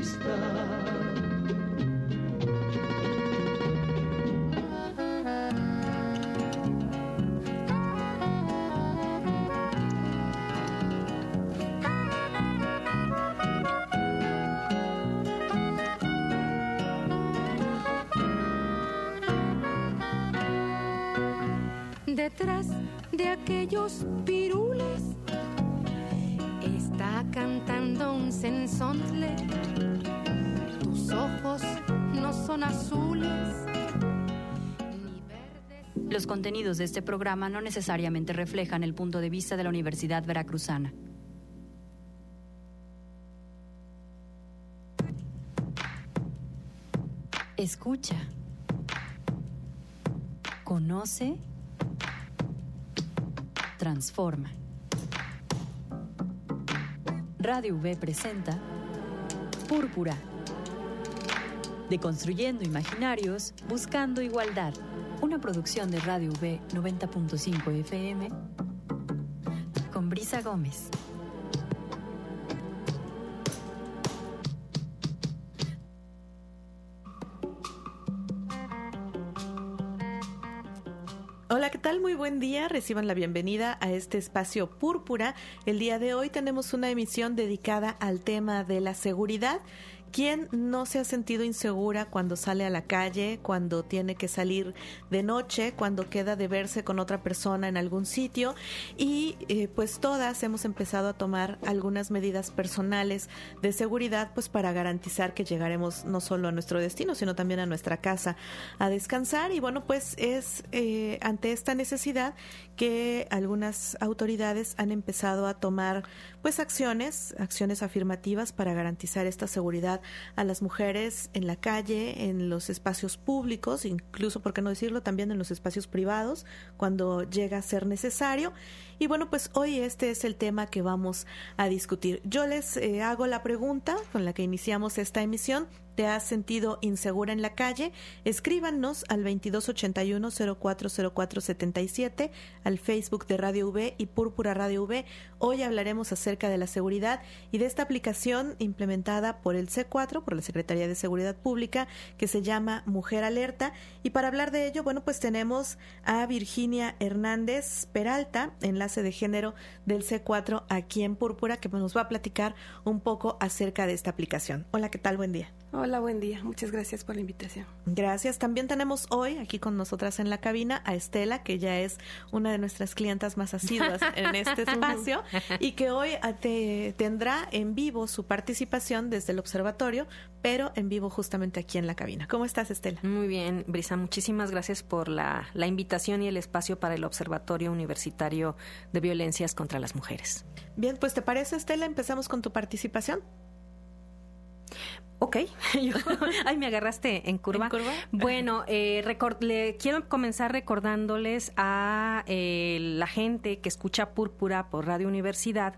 amistad. Detrás de aquellos pirules está cantando un sensontle. Tus ojos no son azules ni verdes. Los contenidos de este programa no necesariamente reflejan el punto de vista de la Universidad Veracruzana. Escucha. Conoce. Transforma. Radio V presenta Púrpura. Deconstruyendo imaginarios, buscando igualdad. Una producción de Radio V 90.5 FM con Brisa Gómez. Hola, ¿qué tal? Muy buen día. Reciban la bienvenida a este espacio Púrpura. El día de hoy tenemos una emisión dedicada al tema de la seguridad. ¿Quién no se ha sentido insegura cuando sale a la calle, cuando tiene que salir de noche, cuando queda de verse con otra persona en algún sitio? Y pues todas hemos empezado a tomar algunas medidas personales de seguridad pues para garantizar que llegaremos no solo a nuestro destino, sino también a nuestra casa a descansar. Y bueno, pues es ante esta necesidad que algunas autoridades han empezado a tomar pues acciones afirmativas para garantizar esta seguridad a las mujeres en la calle, en los espacios públicos, incluso, por qué no decirlo, también en los espacios privados, cuando llega a ser necesario. Y bueno, pues hoy este es el tema que vamos a discutir. Yo les hago la pregunta con la que iniciamos esta emisión. ¿Te has sentido insegura en la calle? Escríbanos al 2281-040477, al Facebook de Radio V y Púrpura Radio V. Hoy hablaremos acerca de la seguridad y de esta aplicación implementada por el C4, por la Secretaría de Seguridad Pública, que se llama Mujer Alerta. Y para hablar de ello, bueno, pues tenemos a Virginia Hernández Peralta, enlace de género del C4 aquí en Púrpura, que nos va a platicar un poco acerca de esta aplicación. Hola, ¿qué tal? Buen día. Hola, buen día. Muchas gracias por la invitación. Gracias. También tenemos hoy aquí con nosotras en la cabina a Estela, que ya es una de nuestras clientas más asiduas en este espacio y que hoy tendrá en vivo su participación desde el observatorio, pero en vivo justamente aquí en la cabina. ¿Cómo estás, Estela? Muy bien, Brisa. Muchísimas gracias por la invitación y el espacio para el Observatorio Universitario de Violencias contra las Mujeres. Bien, pues ¿te parece, Estela? Empezamos con tu participación. Ok, ay, me agarraste en curva. Bueno, quiero comenzar recordándoles a la gente que escucha Púrpura por Radio Universidad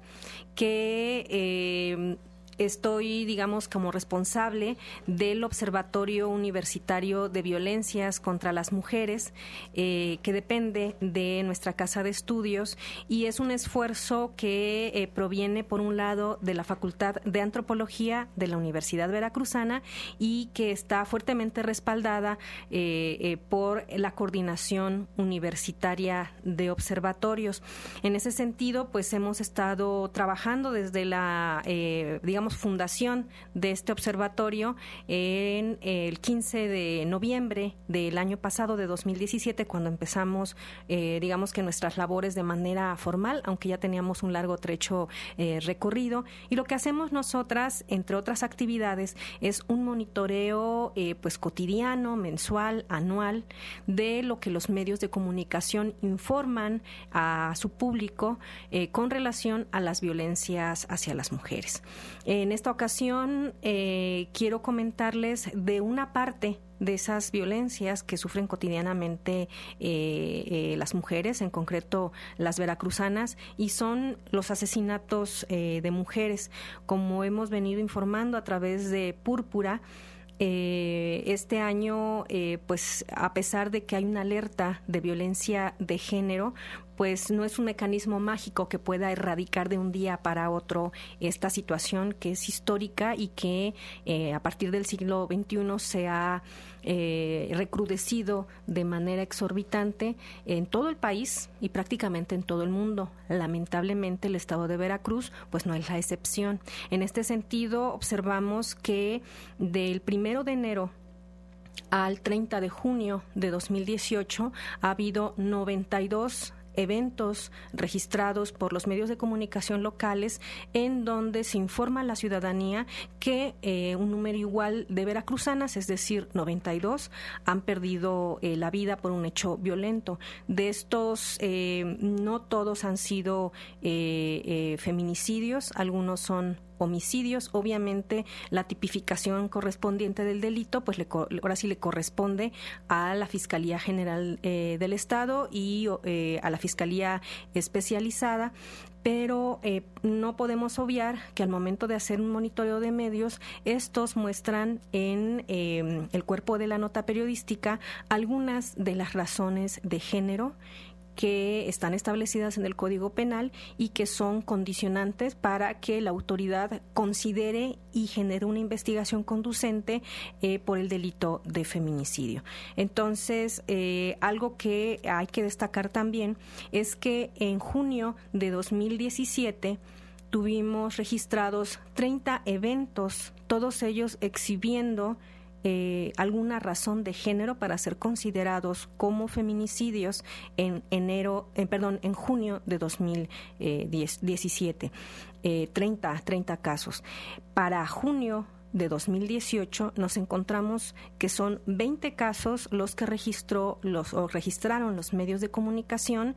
que estoy, digamos, como responsable del Observatorio Universitario de Violencias contra las Mujeres, que depende de nuestra casa de estudios, y es un esfuerzo que proviene, por un lado, de la Facultad de Antropología de la Universidad Veracruzana y que está fuertemente respaldada por la Coordinación Universitaria de Observatorios. En ese sentido, pues hemos estado trabajando desde la, fundación de este observatorio en el 15 de noviembre del año pasado, de 2017, cuando empezamos, que nuestras labores de manera formal, aunque ya teníamos un largo trecho recorrido. Y lo que hacemos nosotras, entre otras actividades, es un monitoreo pues cotidiano, mensual, anual, de lo que los medios de comunicación informan a su público con relación a las violencias hacia las mujeres. En esta ocasión quiero comentarles de una parte de esas violencias que sufren cotidianamente las mujeres, en concreto las veracruzanas, y son los asesinatos de mujeres. Como hemos venido informando a través de Púrpura, este año, pues a pesar de que hay una alerta de violencia de género, pues no es un mecanismo mágico que pueda erradicar de un día para otro esta situación que es histórica y que a partir del siglo XXI se ha recrudecido de manera exorbitante en todo el país y prácticamente en todo el mundo. Lamentablemente el estado de Veracruz pues no es la excepción. En este sentido observamos que del 1 de enero al 30 de junio de 2018 ha habido 92 eventos registrados por los medios de comunicación locales en donde se informa a la ciudadanía que un número igual de veracruzanas, es decir, 92, han perdido la vida por un hecho violento. De estos, no todos han sido feminicidios, algunos son homicidios. Obviamente la tipificación correspondiente del delito pues ahora sí le corresponde a la Fiscalía General del Estado y a la Fiscalía Especializada, pero no podemos obviar que al momento de hacer un monitoreo de medios, estos muestran en el cuerpo de la nota periodística algunas de las razones de género que están establecidas en el Código Penal y que son condicionantes para que la autoridad considere y genere una investigación conducente por el delito de feminicidio. Entonces, algo que hay que destacar también es que en junio de 2017 tuvimos registrados 30 eventos, todos ellos exhibiendo alguna razón de género para ser considerados como feminicidios en junio de 2017, 30 casos. Para junio de 2018 nos encontramos que son 20 casos los que registraron los medios de comunicación.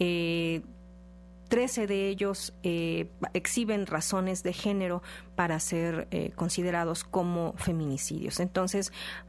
13 de ellos exhiben razones de género para ser considerados como feminicidios. Entonces,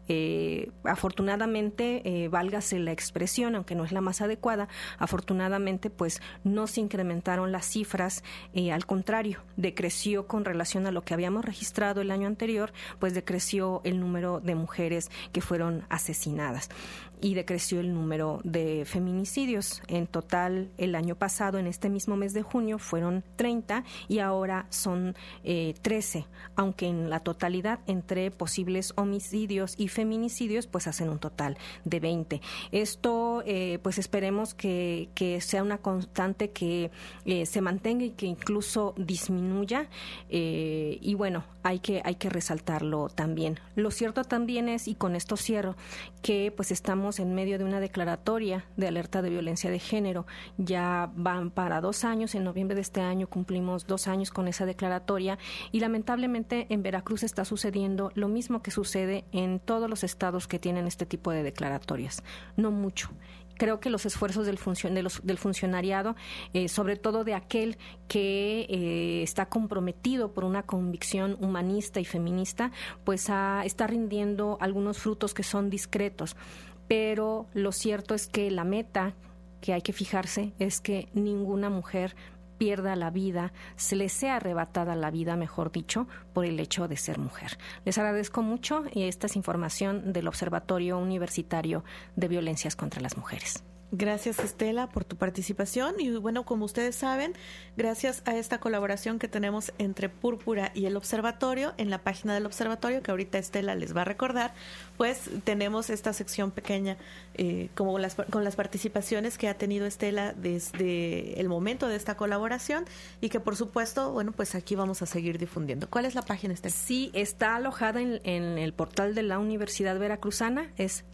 afortunadamente, válgase la expresión, aunque no es la más adecuada, afortunadamente, pues no se incrementaron las cifras, al contrario, decreció con relación a lo que habíamos registrado el año anterior, pues decreció el número de mujeres que fueron asesinadas y decreció el número de feminicidios. En total, el año pasado, en este mismo mes de junio, fueron 30 y ahora son 13, aunque en la totalidad, entre posibles homicidios y feminicidios, pues hacen un total de 20. Esto, pues esperemos que sea una constante que se mantenga y que incluso disminuya, y bueno, hay que resaltarlo también. Lo cierto también es, y con esto cierro, que pues estamos en medio de una declaratoria de alerta de violencia de género. Ya van para 2 años, en noviembre de este año cumplimos 2 años con esa declaratoria y lamentablemente en Veracruz está sucediendo lo mismo que sucede en todos los estados que tienen este tipo de declaratorias. No mucho. Creo que los esfuerzos del funcionariado, sobre todo de aquel que está comprometido por una convicción humanista y feminista, pues está rindiendo algunos frutos que son discretos. Pero lo cierto es que la meta que hay que fijarse es que ninguna mujer pierda la vida, se le sea arrebatada la vida, mejor dicho, por el hecho de ser mujer. Les agradezco mucho y esta es información del Observatorio Universitario de Violencias contra las Mujeres. Gracias, Estela, por tu participación. Y bueno, como ustedes saben, gracias a esta colaboración que tenemos entre Púrpura y el Observatorio, en la página del Observatorio, que ahorita Estela les va a recordar, pues tenemos esta sección pequeña con las participaciones que ha tenido Estela desde el momento de esta colaboración y que, por supuesto, bueno, pues aquí vamos a seguir difundiendo. ¿Cuál es la página, Estela? Sí, está alojada en el portal de la Universidad Veracruzana, es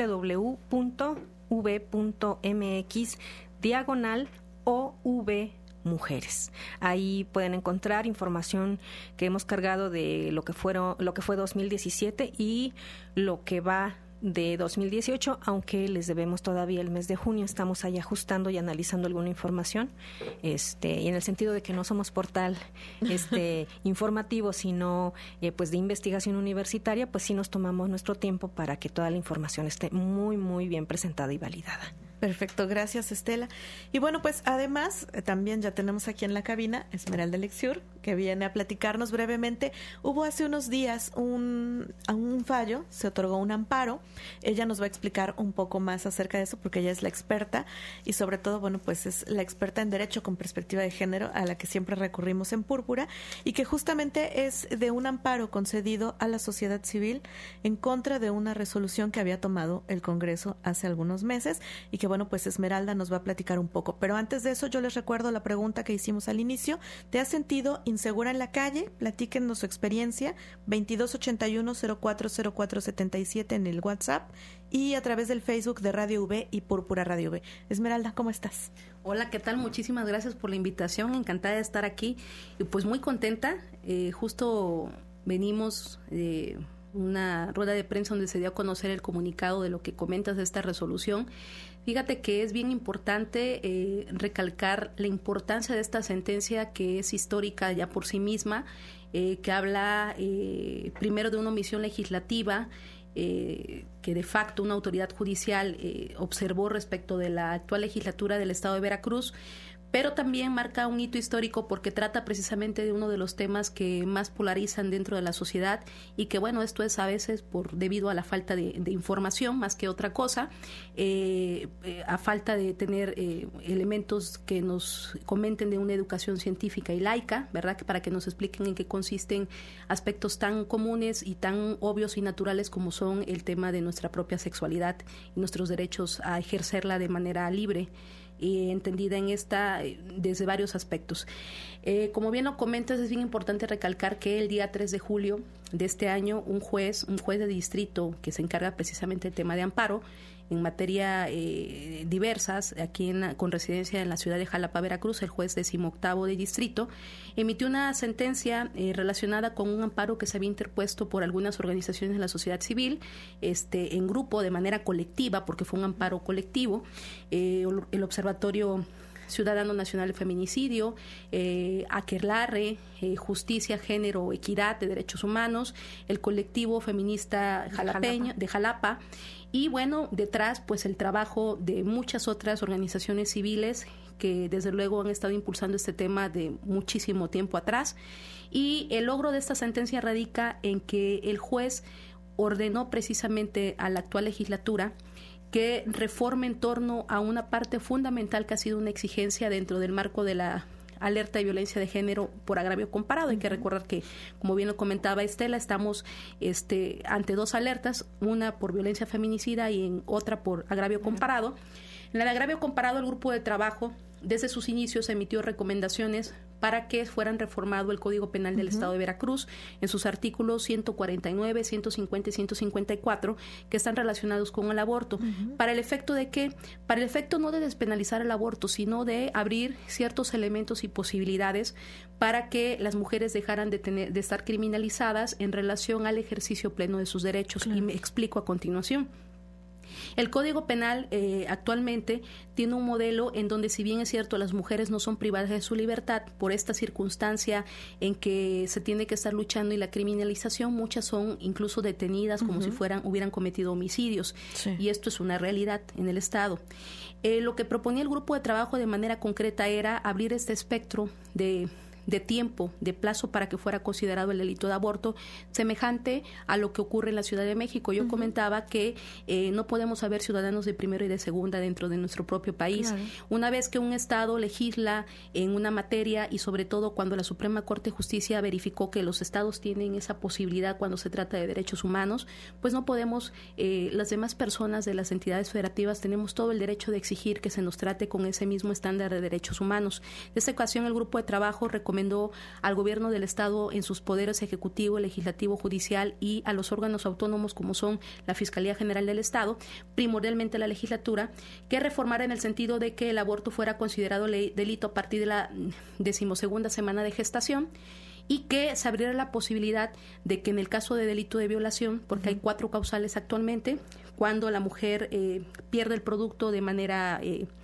www.v.mx/OV Mujeres. Ahí pueden encontrar información que hemos cargado de lo que fue 2017 y lo que va de 2018, aunque les debemos todavía el mes de junio. Estamos ahí ajustando y analizando alguna información, y en el sentido de que no somos portal informativo, sino pues de investigación universitaria, pues sí nos tomamos nuestro tiempo para que toda la información esté muy, muy bien presentada y validada. Perfecto, gracias Estela. Y bueno, pues además también ya tenemos aquí en la cabina Esmeralda Lexiur, que viene a platicarnos brevemente. Hubo hace unos días un fallo, se otorgó un amparo. Ella nos va a explicar un poco más acerca de eso porque ella es la experta y sobre todo, bueno, pues es la experta en derecho con perspectiva de género a la que siempre recurrimos en Púrpura y que justamente es de un amparo concedido a la sociedad civil en contra de una resolución que había tomado el Congreso hace algunos meses y que bueno, pues Esmeralda nos va a platicar un poco. Pero antes de eso, yo les recuerdo la pregunta que hicimos al inicio. ¿Te has sentido insegura en la calle? Platíquenos su experiencia. 2281-040477 en el WhatsApp y a través del Facebook de Radio V y Púrpura Radio V. Esmeralda, ¿cómo estás? Hola, ¿qué tal? Muchísimas gracias por la invitación. Encantada de estar aquí. Y pues muy contenta. Justo venimos de una rueda de prensa donde se dio a conocer el comunicado de lo que comentas de esta resolución. Fíjate que es bien importante recalcar la importancia de esta sentencia que es histórica ya por sí misma, que habla primero de una omisión legislativa que de facto una autoridad judicial observó respecto de la actual legislatura del Estado de Veracruz, pero también marca un hito histórico porque trata precisamente de uno de los temas que más polarizan dentro de la sociedad y que bueno, esto es a veces debido a la falta de información más que otra cosa, a falta de tener elementos que nos comenten de una educación científica y laica, ¿verdad? Que para que nos expliquen en qué consisten aspectos tan comunes y tan obvios y naturales como son el tema de nuestra propia sexualidad y nuestros derechos a ejercerla de manera libre y entendida en esta desde varios aspectos. Como bien lo comentas, es bien importante recalcar que el día 3 de julio de este año un juez de distrito que se encarga precisamente del tema de amparo en materia diversas, aquí con residencia en la ciudad de Jalapa, Veracruz, el juez 18º de distrito, emitió una sentencia relacionada con un amparo que se había interpuesto por algunas organizaciones de la sociedad civil, en grupo, de manera colectiva, porque fue un amparo colectivo, el Observatorio Ciudadano Nacional de Feminicidio, Aquelarre, Justicia, Género, Equidad de Derechos Humanos, el colectivo feminista jalapeño, de Jalapa, y bueno, detrás pues el trabajo de muchas otras organizaciones civiles que desde luego han estado impulsando este tema de muchísimo tiempo atrás, y el logro de esta sentencia radica en que el juez ordenó precisamente a la actual legislatura que reforme en torno a una parte fundamental que ha sido una exigencia dentro del marco de la alerta de violencia de género por agravio comparado. Hay que recordar que, como bien lo comentaba Estela, estamos ante dos alertas, una por violencia feminicida y en otra por agravio comparado. En la de agravio comparado, el grupo de trabajo desde sus inicios emitió recomendaciones para que fueran reformado el Código Penal del Estado de Veracruz en sus artículos 149, 150 y 154 que están relacionados con el aborto. ¿Para el efecto de qué? Para el efecto no de despenalizar el aborto, sino de abrir ciertos elementos y posibilidades para que las mujeres dejaran de estar criminalizadas en relación al ejercicio pleno de sus derechos. Claro. Y me explico a continuación. El Código Penal actualmente tiene un modelo en donde, si bien es cierto, las mujeres no son privadas de su libertad por esta circunstancia en que se tiene que estar luchando y la criminalización, muchas son incluso detenidas como si hubieran cometido homicidios. Sí. Y esto es una realidad en el Estado. Lo que proponía el grupo de trabajo de manera concreta era abrir este espectro de tiempo, de plazo para que fuera considerado el delito de aborto, semejante a lo que ocurre en la Ciudad de México. Yo comentaba que no podemos haber ciudadanos de primera y de segunda dentro de nuestro propio país. Claro. Una vez que un Estado legisla en una materia y sobre todo cuando la Suprema Corte de Justicia verificó que los Estados tienen esa posibilidad cuando se trata de derechos humanos, pues no podemos, las demás personas de las entidades federativas tenemos todo el derecho de exigir que se nos trate con ese mismo estándar de derechos humanos. En esta ocasión el grupo de trabajo recomendó al gobierno del Estado en sus poderes ejecutivo, legislativo, judicial y a los órganos autónomos como son la Fiscalía General del Estado, primordialmente la legislatura, que reformara en el sentido de que el aborto fuera considerado delito a partir de la 12ª semana de gestación y que se abriera la posibilidad de que en el caso de delito de violación, porque hay 4 causales actualmente, cuando la mujer pierde el producto de manera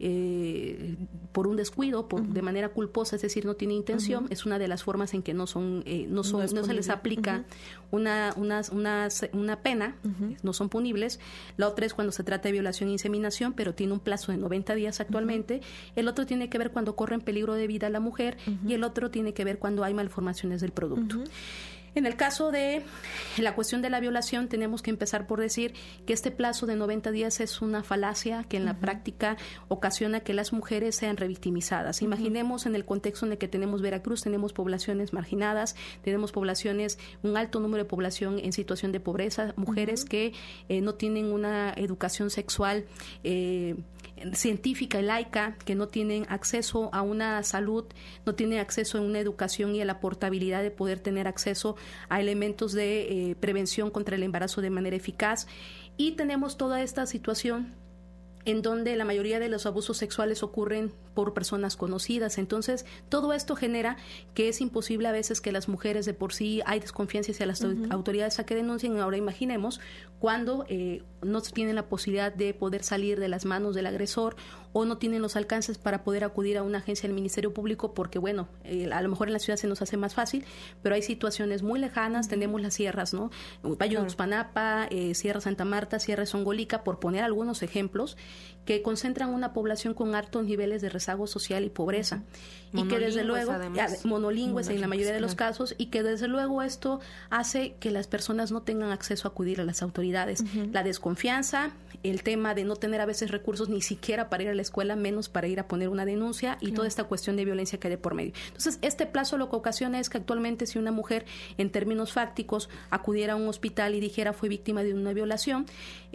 por un descuido, de manera culposa, es decir, no tiene intención, es una de las formas en que no se les aplica una pena, no son punibles. La otra es cuando se trata de violación e inseminación, pero tiene un plazo de 90 días actualmente. El otro tiene que ver cuando corre en peligro de vida la mujer y el otro tiene que ver cuando hay malformaciones del producto. En el caso de la cuestión de la violación, tenemos que empezar por decir que este plazo de 90 días es una falacia que en la práctica ocasiona que las mujeres sean revictimizadas. Imaginemos en el contexto en el que tenemos Veracruz, tenemos poblaciones marginadas, tenemos poblaciones, un alto número de población en situación de pobreza, mujeres que no tienen una educación sexual científica y laica, que no tienen acceso a una salud, no tienen acceso a una educación y a la portabilidad de poder tener acceso a elementos de prevención contra el embarazo de manera eficaz. Y tenemos toda esta situación en donde la mayoría de los abusos sexuales ocurren por personas conocidas. Entonces, todo esto genera que es imposible a veces que las mujeres de por sí hay desconfianza hacia las autoridades a que denuncien. Ahora imaginemos cuando no tienen la posibilidad de poder salir de las manos del agresor o no tienen los alcances para poder acudir a una agencia del Ministerio Público porque, bueno, a lo mejor en la ciudad se nos hace más fácil, pero hay situaciones muy lejanas. Tenemos las sierras, ¿no? Valle de Uxpanapa, Sierra Santa Marta, Sierra Songolica, por poner algunos ejemplos, que concentran una población con altos niveles de rezago social y pobreza. Y que desde luego, monolingües en la mayoría de los casos, y que desde luego esto hace que las personas no tengan acceso a acudir a las autoridades. La desconfianza, el tema de no tener a veces recursos ni siquiera para ir a la escuela, menos para ir a poner una denuncia, y toda esta cuestión de violencia que hay de por medio. Entonces, este plazo lo que ocasiona es que actualmente si una mujer, en términos fácticos, acudiera a un hospital y dijera fue víctima de una violación,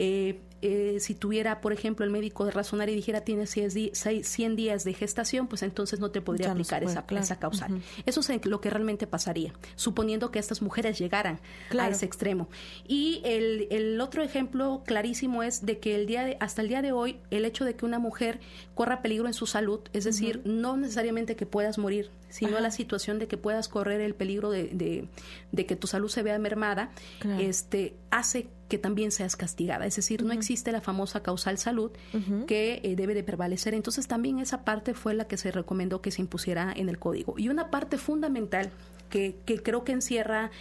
si tuviera, por ejemplo, el médico de razonar y dijera tiene 100 días de gestación, pues entonces no te podría aplicar esa causal. Eso es lo que realmente pasaría, suponiendo que estas mujeres llegaran a ese extremo. Y el otro ejemplo clarísimo es de que hasta el día de hoy, el hecho de que una mujer corra peligro en su salud, es decir, no necesariamente que puedas morir, sino la situación de que puedas correr el peligro de que tu salud se vea mermada, hace que también seas castigada. Es decir, no existe la famosa causal salud que debe de prevalecer. Entonces, también esa parte fue la que se recomendó que se impusiera en el código. Y una parte fundamental que creo que encierra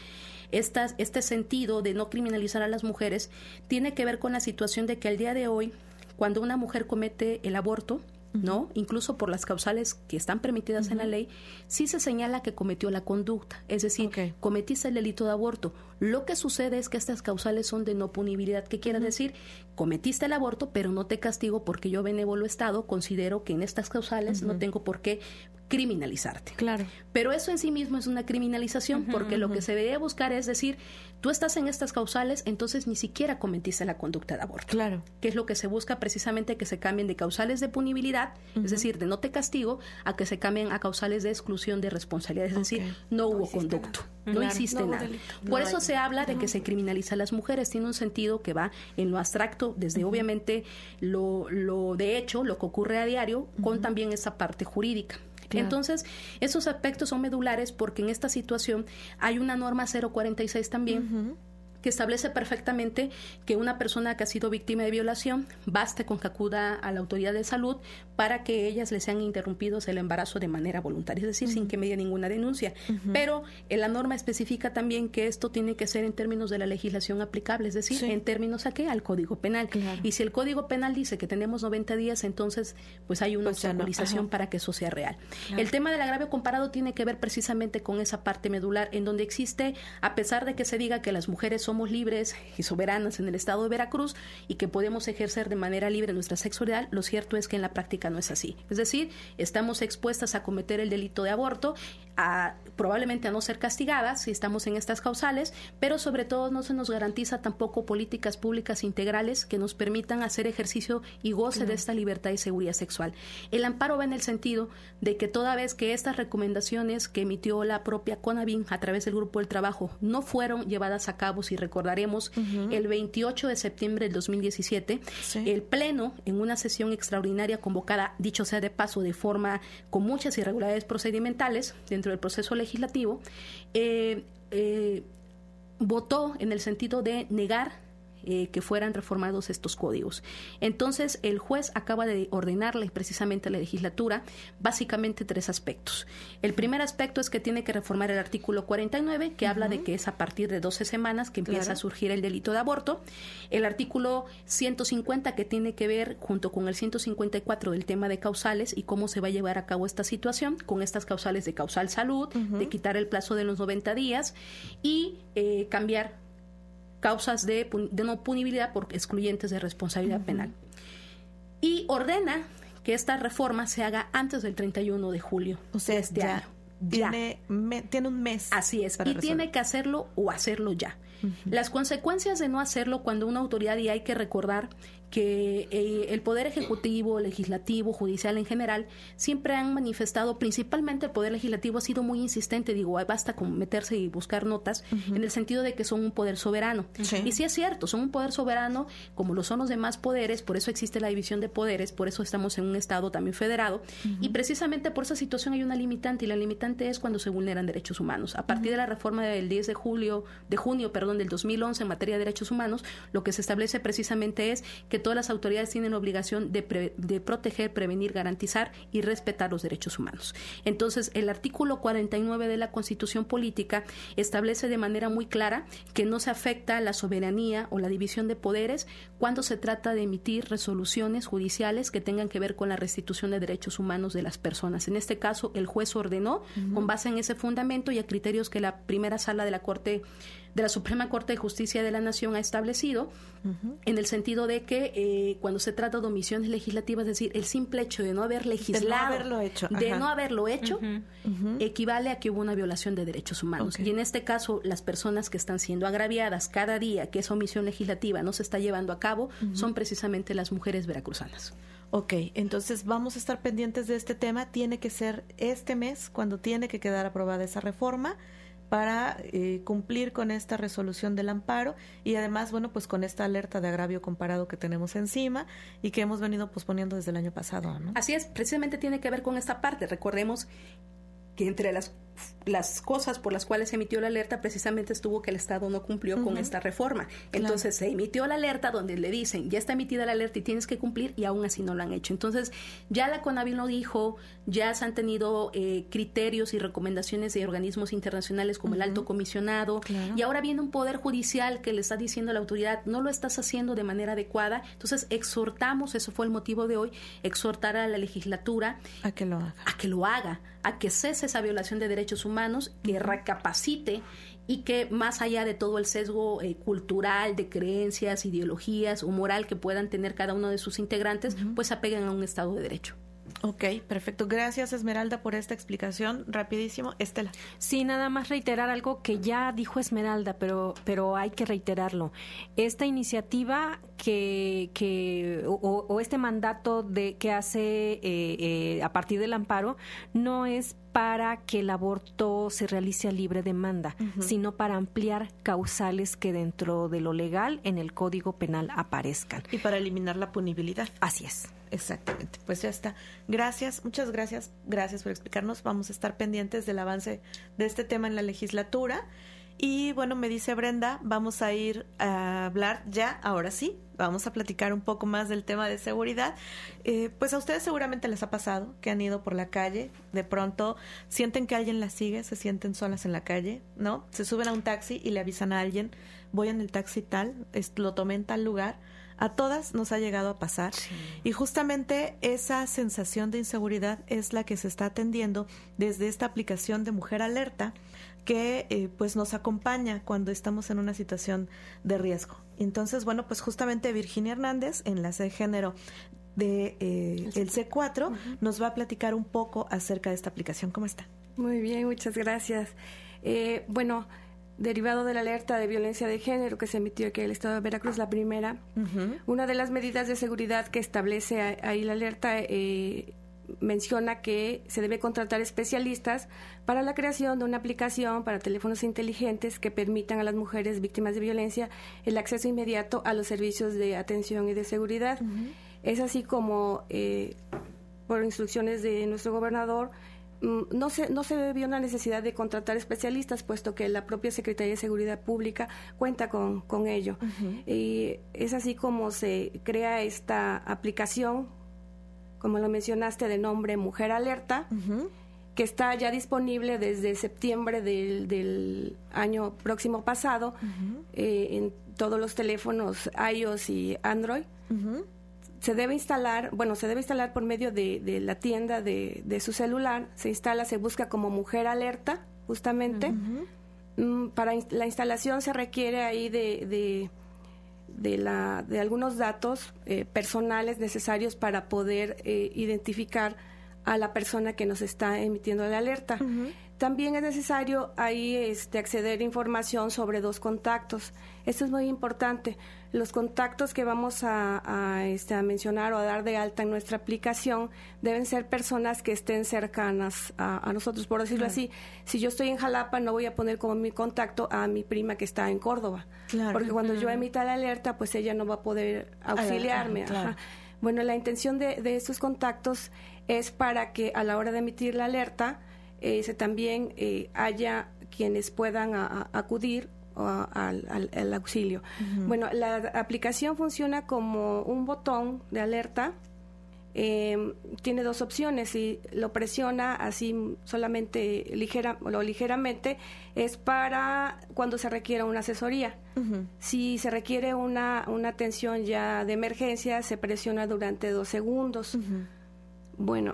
este sentido de no criminalizar a las mujeres tiene que ver con la situación de que al día de hoy, cuando una mujer comete el aborto, ¿no? Incluso por las causales que están permitidas en la ley, sí se señala que cometió la conducta, es decir, cometiste el delito de aborto. Lo que sucede es que estas causales son de no punibilidad. ¿Qué quiere decir? Cometiste el aborto, pero no te castigo porque yo, benévolo Estado, considero que en estas causales no tengo por qué criminalizarte. Claro. Pero eso en sí mismo es una criminalización, porque lo que se debería buscar es decir, tú estás en estas causales, entonces ni siquiera cometiste la conducta de aborto. Claro. Que es lo que se busca precisamente, que se cambien de causales de punibilidad, es decir, de no te castigo, a que se cambien a causales de exclusión de responsabilidad, es decir, no hubo conducto. No hiciste nada. Por eso se habla de que se criminaliza a las mujeres. Tiene un sentido que va en lo abstracto, desde obviamente lo de hecho, lo que ocurre a diario, con también esa parte jurídica. Claro. Entonces, esos aspectos son medulares porque en esta situación hay una norma 046 también, que establece perfectamente que una persona que ha sido víctima de violación basta con que acuda a la autoridad de salud para que ellas le sean interrumpidos el embarazo de manera voluntaria, es decir, sin que medie ninguna denuncia. Pero la norma especifica también que esto tiene que ser en términos de la legislación aplicable, es decir, en términos ¿a qué? Al Código Penal. Claro. Y si el Código Penal dice que tenemos 90 días, entonces pues hay una obstaculización para que eso sea real. Claro. El tema del agravio comparado tiene que ver precisamente con esa parte medular, en donde existe, a pesar de que se diga que las mujeres somos libres y soberanas en el estado de Veracruz y que podemos ejercer de manera libre nuestra sexualidad, lo cierto es que en la práctica no es así. Es decir, estamos expuestas a cometer el delito de aborto, probablemente a no ser castigadas si estamos en estas causales, pero sobre todo no se nos garantiza tampoco políticas públicas integrales que nos permitan hacer ejercicio y goce de esta libertad y seguridad sexual. El amparo va en el sentido de que toda vez que estas recomendaciones que emitió la propia CONAVIM a través del Grupo del Trabajo no fueron llevadas a cabo, si recordaremos, el 28 de septiembre del 2017, el Pleno, en una sesión extraordinaria convocada, dicho sea de paso, de forma con muchas irregularidades procedimentales dentro del proceso legislativo, votó en el sentido de negar que fueran reformados estos códigos. Entonces, el juez acaba de ordenarle precisamente a la legislatura básicamente 3 aspectos. El primer aspecto es que tiene que reformar el artículo 49, que habla de que es a partir de 12 semanas que empieza a surgir el delito de aborto. El artículo 150, que tiene que ver junto con el 154 del tema de causales y cómo se va a llevar a cabo esta situación, con estas causales de causal salud, de quitar el plazo de los 90 días y cambiar causas de no punibilidad por excluyentes de responsabilidad penal. Y ordena que esta reforma se haga antes del 31 de julio de este año. Tiene un mes. Así es, y tiene que hacerlo o hacerlo ya. Las consecuencias de no hacerlo cuando una autoridad, y hay que recordar que el Poder Ejecutivo, Legislativo, Judicial en general, siempre han manifestado, principalmente el Poder Legislativo ha sido muy insistente, basta con meterse y buscar notas, en el sentido de que son un poder soberano. Y sí es cierto, son un poder soberano como lo son los demás poderes, por eso existe la división de poderes, por eso estamos en un Estado también federado, y precisamente por esa situación hay una limitante, y la limitante es cuando se vulneran derechos humanos. A partir de la reforma del 10 de junio del 2011 en materia de derechos humanos, lo que se establece precisamente es que todas las autoridades tienen la obligación de proteger, prevenir, garantizar y respetar los derechos humanos. Entonces, el artículo 49 de la Constitución Política establece de manera muy clara que no se afecta la soberanía o la división de poderes cuando se trata de emitir resoluciones judiciales que tengan que ver con la restitución de derechos humanos de las personas. En este caso, el juez ordenó, con base en ese fundamento y a criterios que la primera sala de la Suprema Corte de Justicia de la Nación ha establecido, en el sentido de que cuando se trata de omisiones legislativas, es decir, el simple hecho de no haber legislado, de no haberlo hecho, equivale a que hubo una violación de derechos humanos. Y en este caso, las personas que están siendo agraviadas cada día que esa omisión legislativa no se está llevando a cabo, son precisamente las mujeres veracruzanas. Ok, entonces vamos a estar pendientes de este tema. Tiene que ser este mes cuando tiene que quedar aprobada esa reforma para cumplir con esta resolución del amparo y además, bueno, pues con esta alerta de agravio comparado que tenemos encima y que hemos venido posponiendo desde el año pasado, ¿no? Así es, precisamente tiene que ver con esta parte. Recordemos que entre las cosas por las cuales se emitió la alerta precisamente estuvo que el Estado no cumplió con esta reforma. Entonces se emitió la alerta donde le dicen, ya está emitida la alerta y tienes que cumplir, y aún así no lo han hecho. Entonces ya la CONAVIL lo dijo, ya se han tenido criterios y recomendaciones de organismos internacionales como el Alto Comisionado, y ahora viene un Poder Judicial que le está diciendo a la autoridad, no lo estás haciendo de manera adecuada. Entonces exhortamos, eso fue el motivo de hoy, exhortar a la legislatura a que lo haga, a que cese esa violación de derechos humanos, que recapacite y que más allá de todo el sesgo cultural, de creencias, ideologías o moral que puedan tener cada uno de sus integrantes, pues apeguen a un Estado de Derecho. Ok, perfecto. Gracias, Esmeralda, por esta explicación. Rapidísimo. Estela. Sí, nada más reiterar algo que ya dijo Esmeralda, pero hay que reiterarlo. Esta iniciativa o este mandato que hace a partir del amparo no es para que el aborto se realice a libre demanda, sino para ampliar causales que dentro de lo legal en el Código Penal aparezcan. Y para eliminar la punibilidad. Así es. Exactamente, pues ya está. Gracias, muchas gracias. Gracias por explicarnos. Vamos a estar pendientes del avance de este tema en la legislatura. Y bueno, me dice Brenda, vamos a ir a hablar ya, ahora sí, vamos a platicar un poco más del tema de seguridad. Pues a ustedes seguramente les ha pasado que han ido por la calle, de pronto sienten que alguien las sigue, se sienten solas en la calle, ¿no? Se suben a un taxi y le avisan a alguien, voy en el taxi tal, lo tomé en tal lugar. A todas nos ha llegado a pasar, y justamente esa sensación de inseguridad es la que se está atendiendo desde esta aplicación de Mujer Alerta, que pues nos acompaña cuando estamos en una situación de riesgo. Entonces, bueno, pues justamente Virginia Hernández, enlace de género de el C4, nos va a platicar un poco acerca de esta aplicación. ¿Cómo está? Muy bien, muchas gracias. Bueno, derivado de la alerta de violencia de género que se emitió aquí en el estado de Veracruz, la primera, una de las medidas de seguridad que establece ahí la alerta menciona que se debe contratar especialistas para la creación de una aplicación para teléfonos inteligentes que permitan a las mujeres víctimas de violencia el acceso inmediato a los servicios de atención y de seguridad. Es así como, por instrucciones de nuestro gobernador, no se vio una necesidad de contratar especialistas, puesto que la propia Secretaría de Seguridad Pública cuenta con ello. Y es así como se crea esta aplicación, como lo mencionaste, de nombre Mujer Alerta, que está ya disponible desde septiembre del año próximo pasado en todos los teléfonos iOS y Android. Se debe instalar por medio de la tienda de su celular. Se instala, se busca como Mujer Alerta, justamente. Para la instalación se requiere ahí de algunos datos personales necesarios para poder identificar a la persona que nos está emitiendo la alerta. También es necesario ahí acceder a información sobre 2 contactos. Esto es muy importante. Los contactos que vamos a mencionar o a dar de alta en nuestra aplicación deben ser personas que estén cercanas a nosotros, por decirlo así. Si yo estoy en Jalapa, no voy a poner como mi contacto a mi prima que está en Córdoba, porque cuando yo emita la alerta, pues ella no va a poder auxiliarme. Bueno, la intención de estos contactos es para que a la hora de emitir la alerta también haya quienes puedan acudir al auxilio. Bueno, la aplicación funciona como un botón de alerta. Tiene 2 opciones. Si lo presiona así solamente ligeramente, es para cuando se requiera una asesoría. Si se requiere una atención ya de emergencia, se presiona durante 2 segundos. Bueno,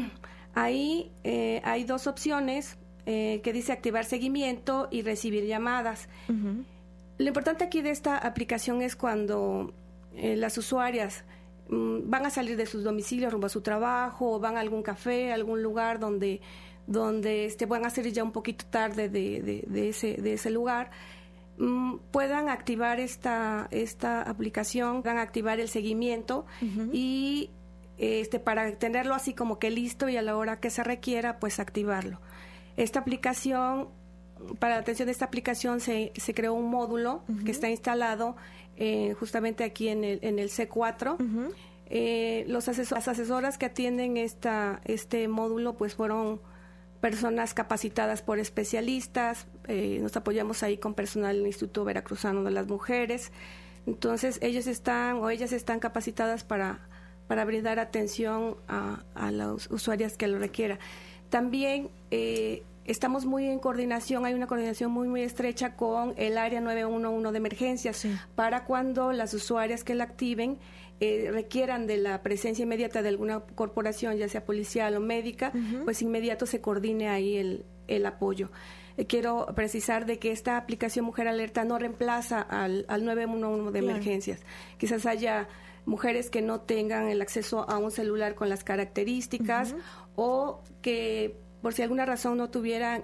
ahí hay 2 opciones que dice activar seguimiento y recibir llamadas. Lo importante aquí de esta aplicación es cuando las usuarias van a salir de sus domicilios rumbo a su trabajo, o van a algún café, algún lugar donde van a salir ya un poquito tarde de ese lugar, puedan activar esta aplicación, van a activar el seguimiento y para tenerlo así como que listo, y a la hora que se requiera, pues activarlo. Esta aplicación, para la atención de esta aplicación se creó un módulo que está instalado justamente aquí en el C4. Las asesoras que atienden este módulo pues fueron personas capacitadas por especialistas. Nos apoyamos ahí con personal del Instituto Veracruzano de las Mujeres. Entonces ellas están capacitadas para brindar atención a las usuarias que lo requiera. También estamos muy en coordinación, hay una coordinación muy estrecha con el área 911 de emergencias, para cuando las usuarias que la activen requieran de la presencia inmediata de alguna corporación, ya sea policial o médica, pues inmediato se coordine ahí el apoyo. Quiero precisar de que esta aplicación Mujer Alerta no reemplaza al 911 de emergencias. Quizás haya mujeres que no tengan el acceso a un celular con las características o que por si alguna razón no tuvieran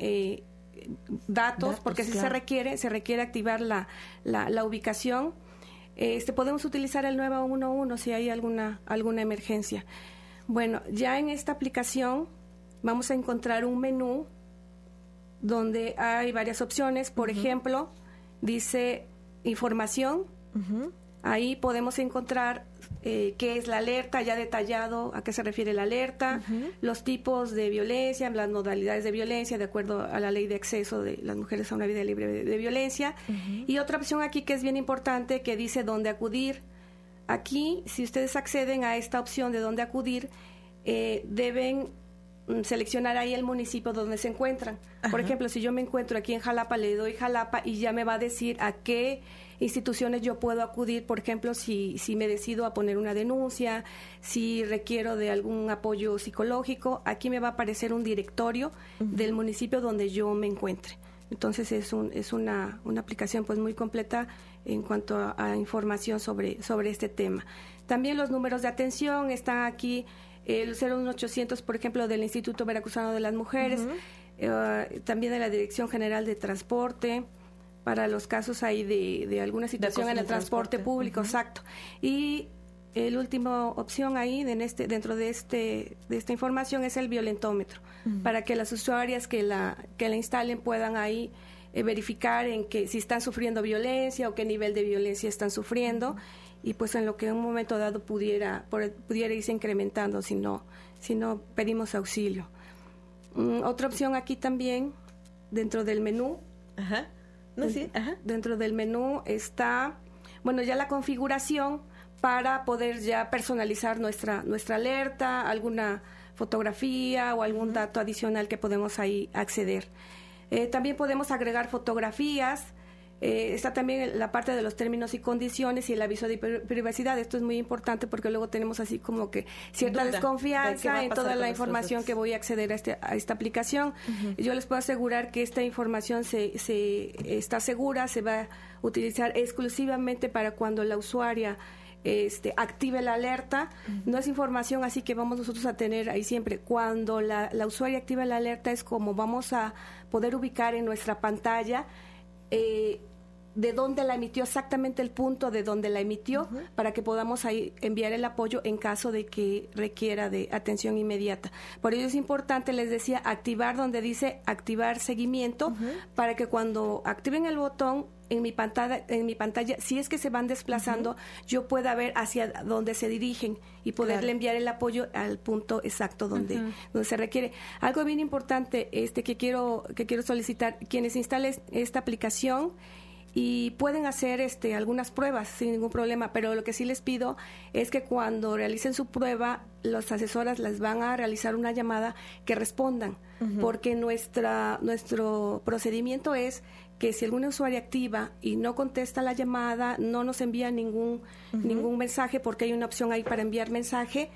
datos, porque si se requiere activar la ubicación. Podemos utilizar el 911 si hay alguna emergencia. Bueno, ya en esta aplicación vamos a encontrar un menú donde hay varias opciones. Por ejemplo, dice información. Ahí podemos encontrar qué es la alerta, ya detallado a qué se refiere la alerta, los tipos de violencia, las modalidades de violencia de acuerdo a la ley de acceso de las mujeres a una vida libre de violencia. Y otra opción aquí que es bien importante, que dice dónde acudir. Aquí, si ustedes acceden a esta opción de dónde acudir, deben seleccionar ahí el municipio donde se encuentran. Por ejemplo, si yo me encuentro aquí en Jalapa, le doy Jalapa y ya me va a decir a qué instituciones yo puedo acudir. Por ejemplo, si me decido a poner una denuncia, si requiero de algún apoyo psicológico, aquí me va a aparecer un directorio del municipio donde yo me encuentre. Entonces es una aplicación pues muy completa en cuanto a información sobre este tema. También los números de atención están aquí, el 01800, por ejemplo, del Instituto Veracruzano de las Mujeres, también de la Dirección General de Transporte, para los casos ahí de alguna situación en el transporte público, exacto. Y la última opción ahí dentro de esta información es el violentómetro, para que las usuarias que la instalen puedan ahí verificar si están sufriendo violencia o qué nivel de violencia están sufriendo, y pues en lo que en un momento dado pudiera irse incrementando si no pedimos auxilio. Otra opción aquí también, dentro del menú. Ajá. No, sí, ajá. Dentro del menú está, bueno, ya la configuración para poder ya personalizar nuestra alerta, alguna fotografía o algún dato adicional que podemos ahí acceder. También podemos agregar fotografías. Está también la parte de los términos y condiciones y el aviso de privacidad. Esto es muy importante porque luego tenemos así como que cierta desconfianza en toda la información que voy a acceder a esta aplicación. Yo les puedo asegurar que esta información se está segura, se va a utilizar exclusivamente para cuando la usuaria active la alerta. No es información así que vamos nosotros a tener ahí siempre. Cuando la usuaria activa la alerta es como vamos a poder ubicar en nuestra pantalla de dónde la emitió, exactamente el punto de donde la emitió, para que podamos ahí enviar el apoyo en caso de que requiera de atención inmediata. Por ello es importante, les decía, activar donde dice activar seguimiento, para que cuando activen el botón en mi pantalla, si es que se van desplazando, yo pueda ver hacia dónde se dirigen y poderle enviar el apoyo al punto exacto donde se requiere. Algo bien importante que quiero solicitar, quienes instalen esta aplicación y pueden hacer algunas pruebas sin ningún problema, pero lo que sí les pido es que cuando realicen su prueba, las asesoras les van a realizar una llamada que respondan, porque nuestro procedimiento es que si alguna usuaria activa y no contesta la llamada, no nos envía ningún mensaje, porque hay una opción ahí para enviar mensaje.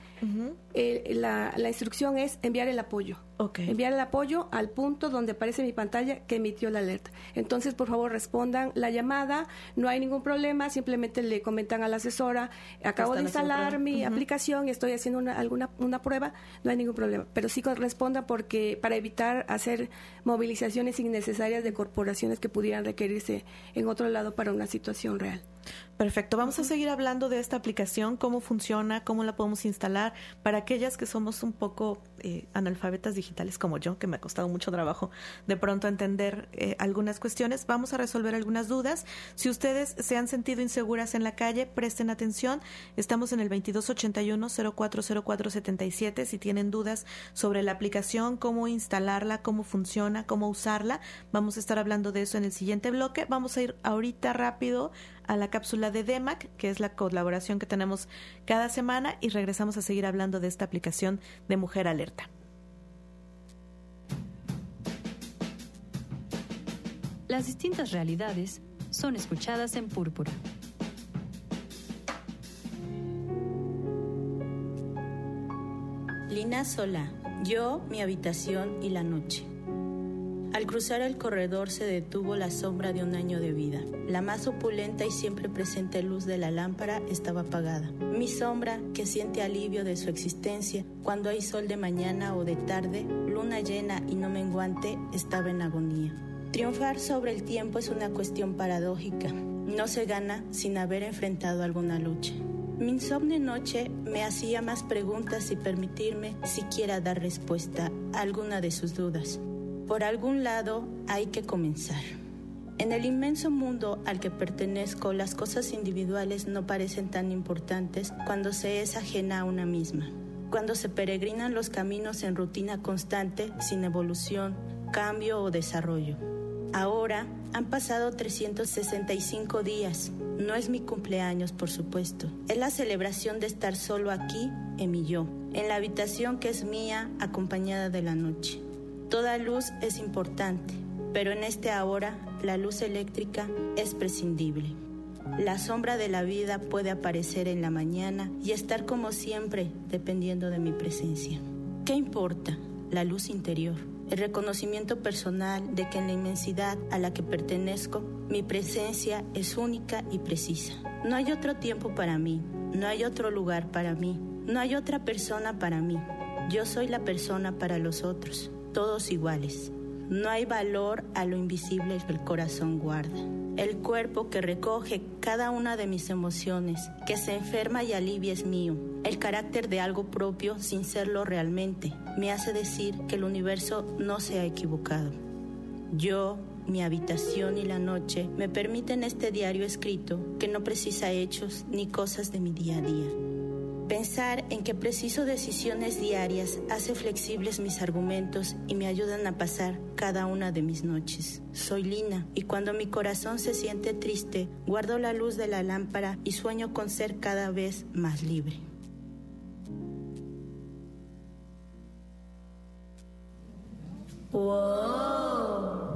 La instrucción es enviar el apoyo. Enviar el apoyo al punto donde aparece mi pantalla que emitió la alerta. Entonces, por favor, respondan la llamada. No hay ningún problema. Simplemente le comentan a la asesora, acabo de instalar mi aplicación y estoy haciendo una prueba. No hay ningún problema. Pero sí respondan, porque para evitar hacer movilizaciones innecesarias de corporaciones que pudieran requerirse en otro lado para una situación real. Perfecto. Vamos a seguir hablando de esta aplicación, cómo funciona, cómo la podemos instalar. Para aquellas que somos un poco analfabetas digitales como yo, que me ha costado mucho trabajo de pronto entender algunas cuestiones, vamos a resolver algunas dudas. Si ustedes se han sentido inseguras en la calle, presten atención. Estamos en el 2281-040477. Si tienen dudas sobre la aplicación, cómo instalarla, cómo funciona, cómo usarla, vamos a estar hablando de eso en el siguiente bloque. Vamos a ir ahorita rápido a la cápsula de DEMAC, que es la colaboración que tenemos cada semana, y regresamos a seguir hablando de esta aplicación de Mujer Alerta. Las distintas realidades son escuchadas en Púrpura. Lina Solá, yo, mi habitación y la noche. Al cruzar el corredor se detuvo la sombra de un año de vida. La más opulenta y siempre presente luz de la lámpara estaba apagada. Mi sombra, que siente alivio de su existencia cuando hay sol de mañana o de tarde, luna llena y no menguante, estaba en agonía. Triunfar sobre el tiempo es una cuestión paradójica. No se gana sin haber enfrentado alguna lucha. Mi insomnio noche me hacía más preguntas sin permitirme siquiera dar respuesta a alguna de sus dudas. Por algún lado hay que comenzar. En el inmenso mundo al que pertenezco, las cosas individuales no parecen tan importantes cuando se es ajena a una misma. Cuando se peregrinan los caminos en rutina constante, sin evolución, cambio o desarrollo. Ahora han pasado 365 días. No es mi cumpleaños, por supuesto. Es la celebración de estar solo aquí, en mi yo, en la habitación que es mía, acompañada de la noche. Toda luz es importante, pero en este ahora la luz eléctrica es prescindible. La sombra de la vida puede aparecer en la mañana y estar como siempre, dependiendo de mi presencia. ¿Qué importa? La luz interior, el reconocimiento personal de que en la inmensidad a la que pertenezco, mi presencia es única y precisa. No hay otro tiempo para mí, no hay otro lugar para mí, no hay otra persona para mí. Yo soy la persona para los otros. Todos iguales. No hay valor a lo invisible que el corazón guarda. El cuerpo que recoge cada una de mis emociones, que se enferma y alivia es mío. El carácter de algo propio sin serlo realmente me hace decir que el universo no se ha equivocado. Yo, mi habitación y la noche me permiten este diario escrito que no precisa hechos ni cosas de mi día a día. Pensar en que preciso decisiones diarias hace flexibles mis argumentos y me ayudan a pasar cada una de mis noches. Soy Lina y cuando mi corazón se siente triste, guardo la luz de la lámpara y sueño con ser cada vez más libre. ¡Wow!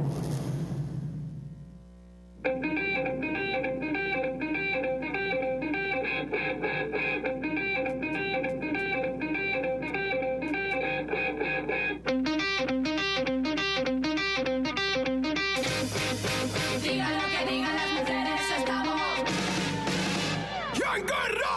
Digan lo que digan las mujeres, estamos en guerra.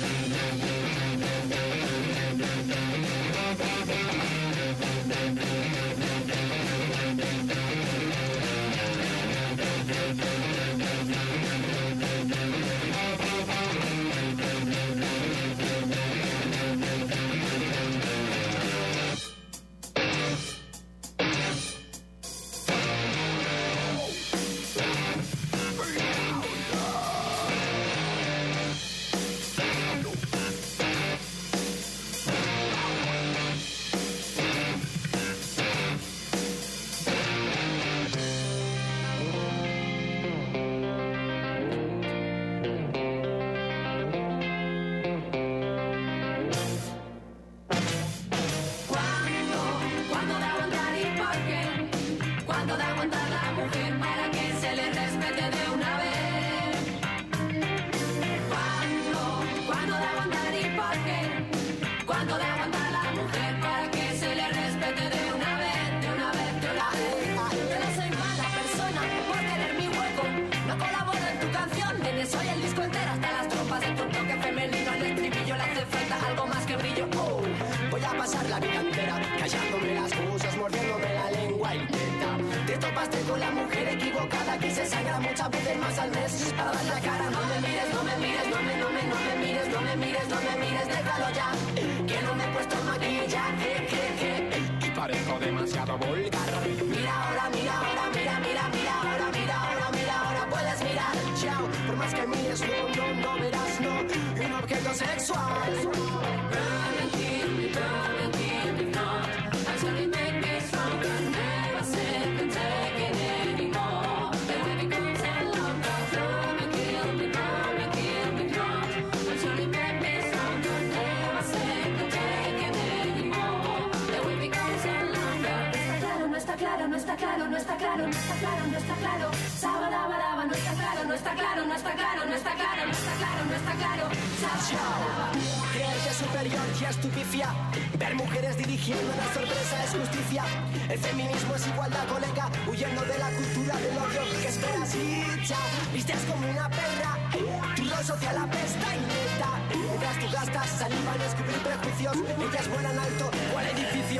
Creerte superior ya es tu pifia. Ver mujeres dirigiendo una sorpresa es justicia. El feminismo es igualdad, colega. Huyendo de la cultura del odio. ¿Qué esperas? Licha, vistes como una perra. Tu rol social apesta y neta. Mientras tú gastas saliva en descubrir prejuicios, ellas vuelan alto o al edificio.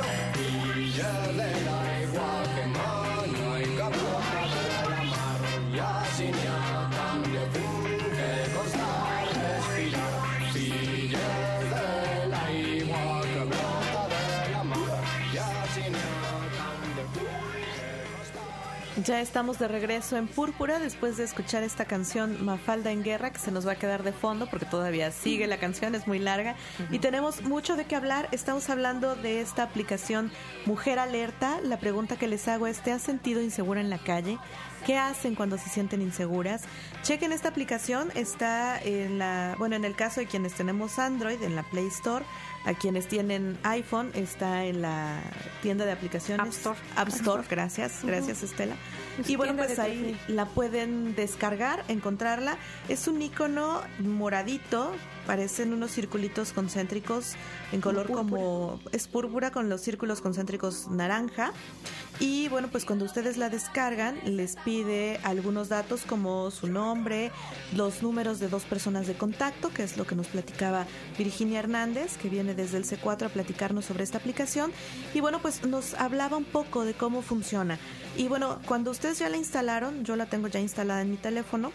Y ya le da igual que mano y capaz de la mar. Ya sin ya cambio que costar respirar. Si ya de la igual que brota de la mar. Ya sin ya cambio que costar. Ya estamos de regreso en Púrpura después de escuchar esta canción Mafalda en Guerra, que se nos va a quedar de fondo porque todavía sigue la canción, es muy larga y tenemos mucho de qué hablar. Estamos hablando de esta aplicación Mujer Alerta. La pregunta que les hago es: ¿te has sentido insegura en la calle? ¿Qué hacen cuando se sienten inseguras? Chequen esta aplicación, está en en el caso de quienes tenemos Android, en la Play Store. A quienes tienen iPhone, está en la tienda de aplicaciones App Store, gracias Estela. Y bueno, pues ahí la pueden descargar, encontrarla. Es un icono moradito, parecen unos circulitos concéntricos en color como es púrpura con los círculos concéntricos naranja. Y bueno, pues cuando ustedes la descargan, les pide algunos datos como su nombre, los números de 2 personas de contacto, que es lo que nos platicaba Virginia Hernández, que viene desde el C4 a platicarnos sobre esta aplicación. Y bueno, pues nos hablaba un poco de cómo funciona. Y bueno, cuando ustedes ya la instalaron, yo la tengo ya instalada en mi teléfono,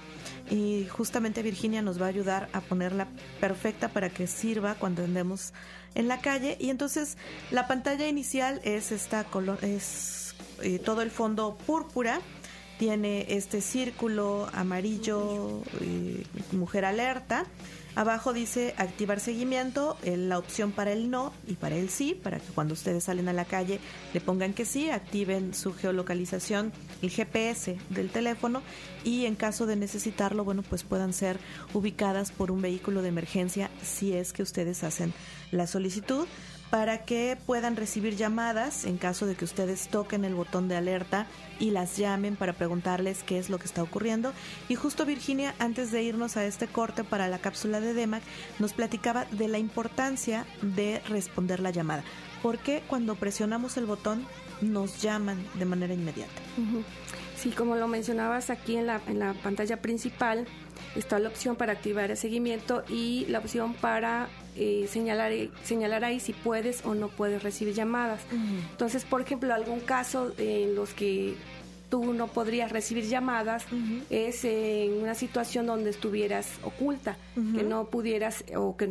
y justamente Virginia nos va a ayudar a ponerla perfecta para que sirva cuando andemos en la calle. Y entonces la pantalla inicial es esta color, es todo el fondo púrpura, tiene este círculo amarillo, mujer alerta. Abajo dice activar seguimiento, la opción para el no y para el sí, para que cuando ustedes salen a la calle le pongan que sí, activen su geolocalización, el GPS del teléfono, y en caso de necesitarlo, bueno, pues puedan ser ubicadas por un vehículo de emergencia si es que ustedes hacen la solicitud, para que puedan recibir llamadas en caso de que ustedes toquen el botón de alerta y las llamen para preguntarles qué es lo que está ocurriendo. Y justo Virginia, antes de irnos a este corte para la cápsula de DEMAC, nos platicaba de la importancia de responder la llamada. Porque cuando presionamos el botón nos llaman de manera inmediata. Sí, como lo mencionabas aquí en la pantalla principal, está la opción para activar el seguimiento y la opción para señalar ahí si puedes o no puedes recibir llamadas. Entonces, por ejemplo, algún caso en los que tú no podrías recibir llamadas es en una situación donde estuvieras oculta, que no pudieras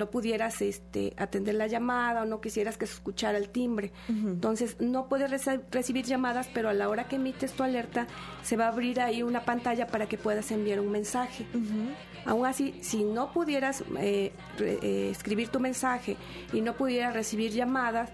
atender la llamada o no quisieras que se escuchara el timbre. Entonces, no puedes recibir llamadas, pero a la hora que emites tu alerta se va a abrir ahí una pantalla para que puedas enviar un mensaje. Aún así, si no pudieras escribir tu mensaje y no pudieras recibir llamadas,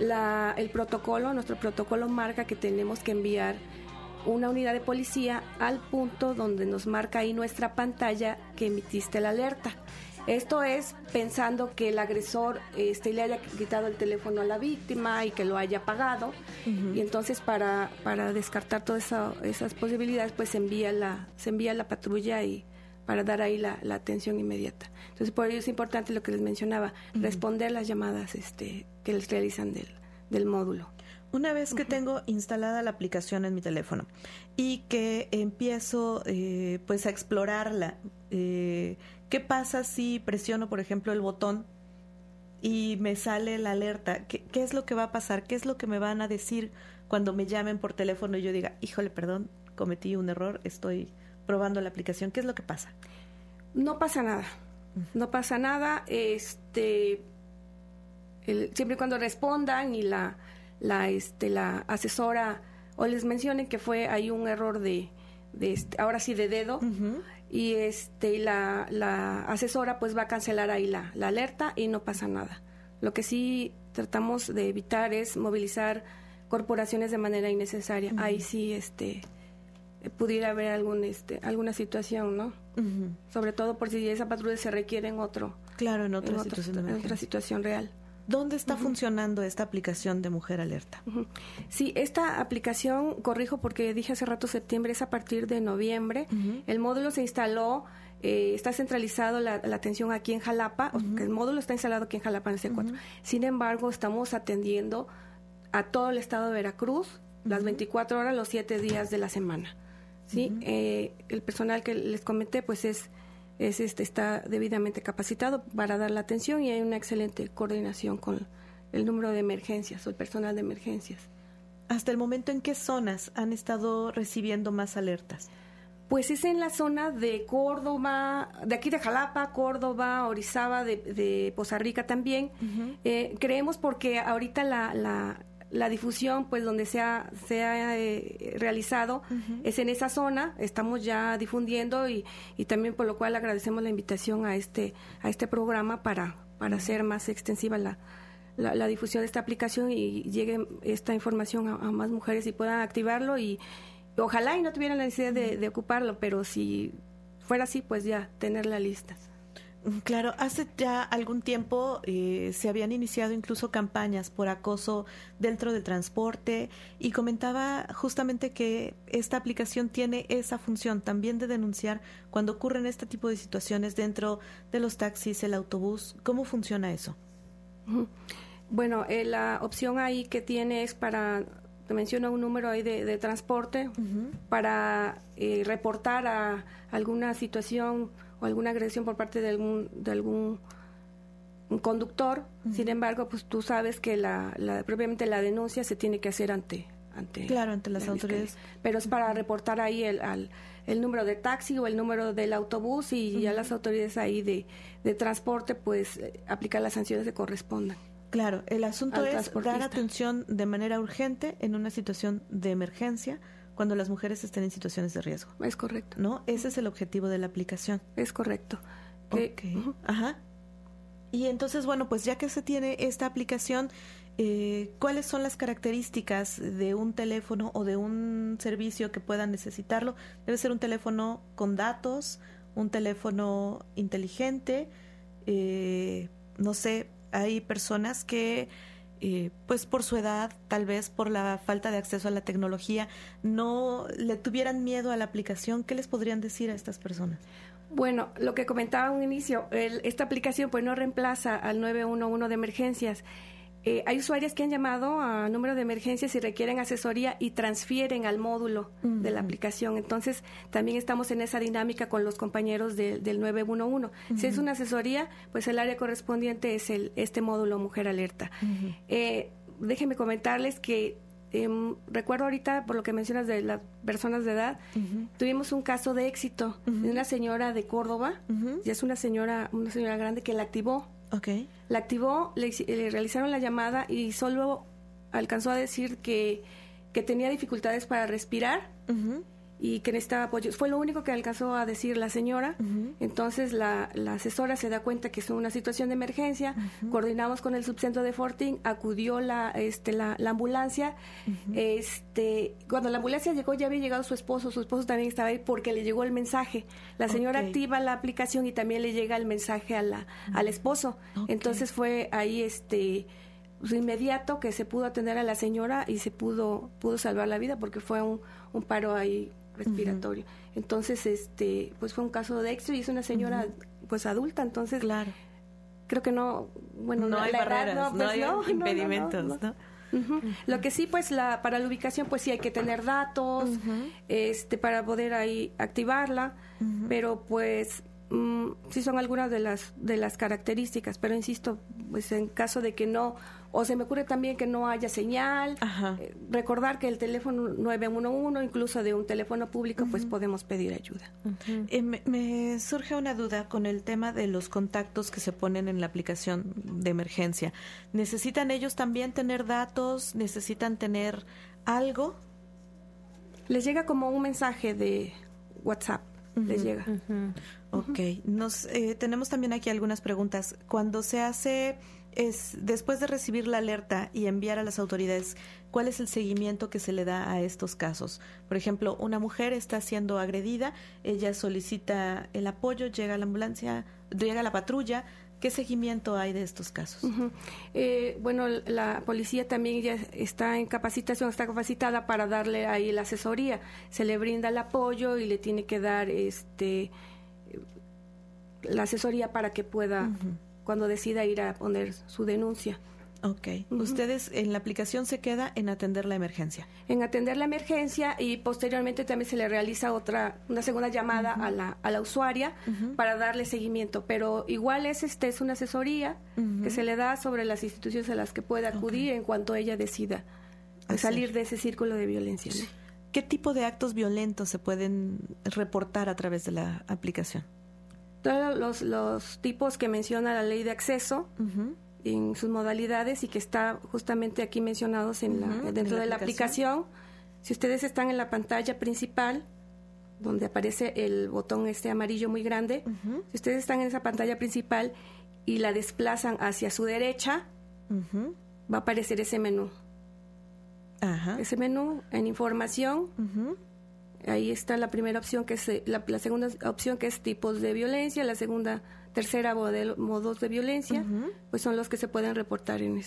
nuestro protocolo marca que tenemos que enviar una unidad de policía al punto donde nos marca ahí nuestra pantalla que emitiste la alerta. Esto es pensando que el agresor le haya quitado el teléfono a la víctima y que lo haya apagado. Y entonces para descartar todas esas posibilidades, pues se envía la patrulla y para dar ahí la atención inmediata. Entonces por ello es importante lo que les mencionaba, responder las llamadas que les realizan del módulo. Una vez que tengo instalada la aplicación en mi teléfono y que empiezo pues a explorarla, ¿qué pasa si presiono, por ejemplo, el botón y me sale la alerta? ¿Qué es lo que va a pasar? ¿Qué es lo que me van a decir cuando me llamen por teléfono y yo diga, híjole, perdón, cometí un error, estoy probando la aplicación? ¿Qué es lo que pasa? No pasa nada. No pasa nada. Siempre y cuando respondan y la asesora o les mencionen que hay un error ahora sí de dedo, y la asesora pues va a cancelar ahí la alerta y no pasa nada. Lo que sí tratamos de evitar es movilizar corporaciones de manera innecesaria. Ahí sí pudiera haber alguna situación, ¿no? Sobre todo por si esa patrulla se requiere en otra situación real. ¿Dónde está funcionando esta aplicación de Mujer Alerta? Sí, esta aplicación, corrijo porque dije hace rato septiembre, es a partir de noviembre. El módulo se instaló, está centralizado la atención aquí en Jalapa, el módulo está instalado aquí en Jalapa en el C4. Sin embargo, estamos atendiendo a todo el estado de Veracruz, las 24 horas, los 7 días de la semana. ¿Sí? El personal que les comenté, pues está debidamente capacitado para dar la atención y hay una excelente coordinación con el número de emergencias o el personal de emergencias. ¿Hasta el momento en qué zonas han estado recibiendo más alertas? Pues es en la zona de Córdoba, de aquí de Jalapa, Córdoba, Orizaba, de Poza Rica también. Creemos porque ahorita la difusión, pues donde se ha realizado es en esa zona. Estamos ya difundiendo y también por lo cual agradecemos la invitación a este programa para hacer más extensiva la difusión de esta aplicación y llegue esta información a más mujeres y puedan activarlo y ojalá y no tuvieran la necesidad de ocuparlo, pero si fuera así, pues ya tenerla lista. Claro, hace ya algún tiempo se habían iniciado incluso campañas por acoso dentro del transporte y comentaba justamente que esta aplicación tiene esa función también de denunciar cuando ocurren este tipo de situaciones dentro de los taxis, el autobús. ¿Cómo funciona eso? Bueno, la opción ahí que tiene es te menciono un número ahí de transporte para reportar a alguna situación o alguna agresión por parte de algún conductor. Sin embargo, pues tú sabes que propiamente la denuncia se tiene que hacer ante las autoridades. Pero es para reportar ahí el número de taxi o el número del autobús y ya las autoridades ahí de transporte pues aplicar las sanciones que correspondan. Claro, el asunto es dar atención de manera urgente en una situación de emergencia cuando las mujeres estén en situaciones de riesgo. Es correcto. ¿No? Ese es el objetivo de la aplicación. Es correcto. Ok. Ajá. Y entonces, bueno, pues ya que se tiene esta aplicación, ¿cuáles son las características de un teléfono o de un servicio que puedan necesitarlo? Debe ser un teléfono con datos, un teléfono inteligente, no sé, hay personas que pues por su edad, tal vez por la falta de acceso a la tecnología, no le tuvieran miedo a la aplicación. ¿Qué les podrían decir a estas personas? Bueno, lo que comentaba a un inicio, esta aplicación pues no reemplaza al 911 de emergencias. Hay usuarias que han llamado a número de emergencias y requieren asesoría y transfieren al módulo de la aplicación. Entonces, también estamos en esa dinámica con los compañeros del 911. Si es una asesoría, pues el área correspondiente es este módulo Mujer Alerta. Déjenme comentarles que recuerdo ahorita, por lo que mencionas de las personas de edad, tuvimos un caso de éxito de una señora de Córdoba, ya es una señora grande que la activó. Okay. La activó, le realizaron la llamada y solo alcanzó a decir que tenía dificultades para respirar y que necesitaba apoyo. Fue lo único que alcanzó a decir la señora. Entonces la asesora se da cuenta que es una situación de emergencia. Coordinamos con el subcentro de Fortín, acudió la ambulancia. Cuando la ambulancia llegó ya había llegado su esposo también estaba ahí porque le llegó el mensaje. La señora activa la aplicación y también le llega el mensaje al esposo. Entonces fue ahí inmediato que se pudo atender a la señora y se pudo salvar la vida porque fue un paro ahí respiratorio. Entonces, pues fue un caso de éxito y es una señora pues adulta, entonces claro. Creo que no hay barreras, no hay impedimentos, ¿no? Lo que sí, pues para la ubicación, pues sí hay que tener datos, para poder ahí activarla, pero pues sí son algunas de las características, pero insisto, pues en caso de que no, o se me ocurre también que no haya señal, recordar que el teléfono 911, incluso de un teléfono público, pues podemos pedir ayuda. Me surge una duda con el tema de los contactos que se ponen en la aplicación de emergencia. ¿Necesitan ellos también tener datos? ¿Necesitan tener algo? Les llega como un mensaje de WhatsApp. Les llega. Ok. Tenemos también aquí algunas preguntas. Cuando se hace, después de recibir la alerta y enviar a las autoridades, ¿cuál es el seguimiento que se le da a estos casos? Por ejemplo, una mujer está siendo agredida, ella solicita el apoyo, llega la ambulancia, llega la patrulla. ¿Qué seguimiento hay de estos casos? Bueno, la policía también ya está en capacitación, está capacitada para darle ahí la asesoría. Se le brinda el apoyo y le tiene que dar la asesoría para que pueda, cuando decida ir a poner su denuncia. Ok. Ustedes en la aplicación se queda en atender la emergencia. En atender la emergencia y posteriormente también se le realiza una segunda llamada a la usuaria para darle seguimiento. Pero igual es una asesoría que se le da sobre las instituciones a las que puede acudir en cuanto ella decida salir de ese círculo de violencia, ¿no? ¿Qué tipo de actos violentos se pueden reportar a través de la aplicación? Todos los tipos que menciona la ley de acceso, en sus modalidades y que está justamente aquí mencionados dentro de la aplicación. Si ustedes están en la pantalla principal, donde aparece el botón amarillo muy grande, si ustedes están en esa pantalla principal y la desplazan hacia su derecha, va a aparecer ese menú. Ese menú en información, ahí está la primera opción, que es la segunda opción, que es tipos de violencia, tercera modos de violencia, pues son los que se pueden reportar en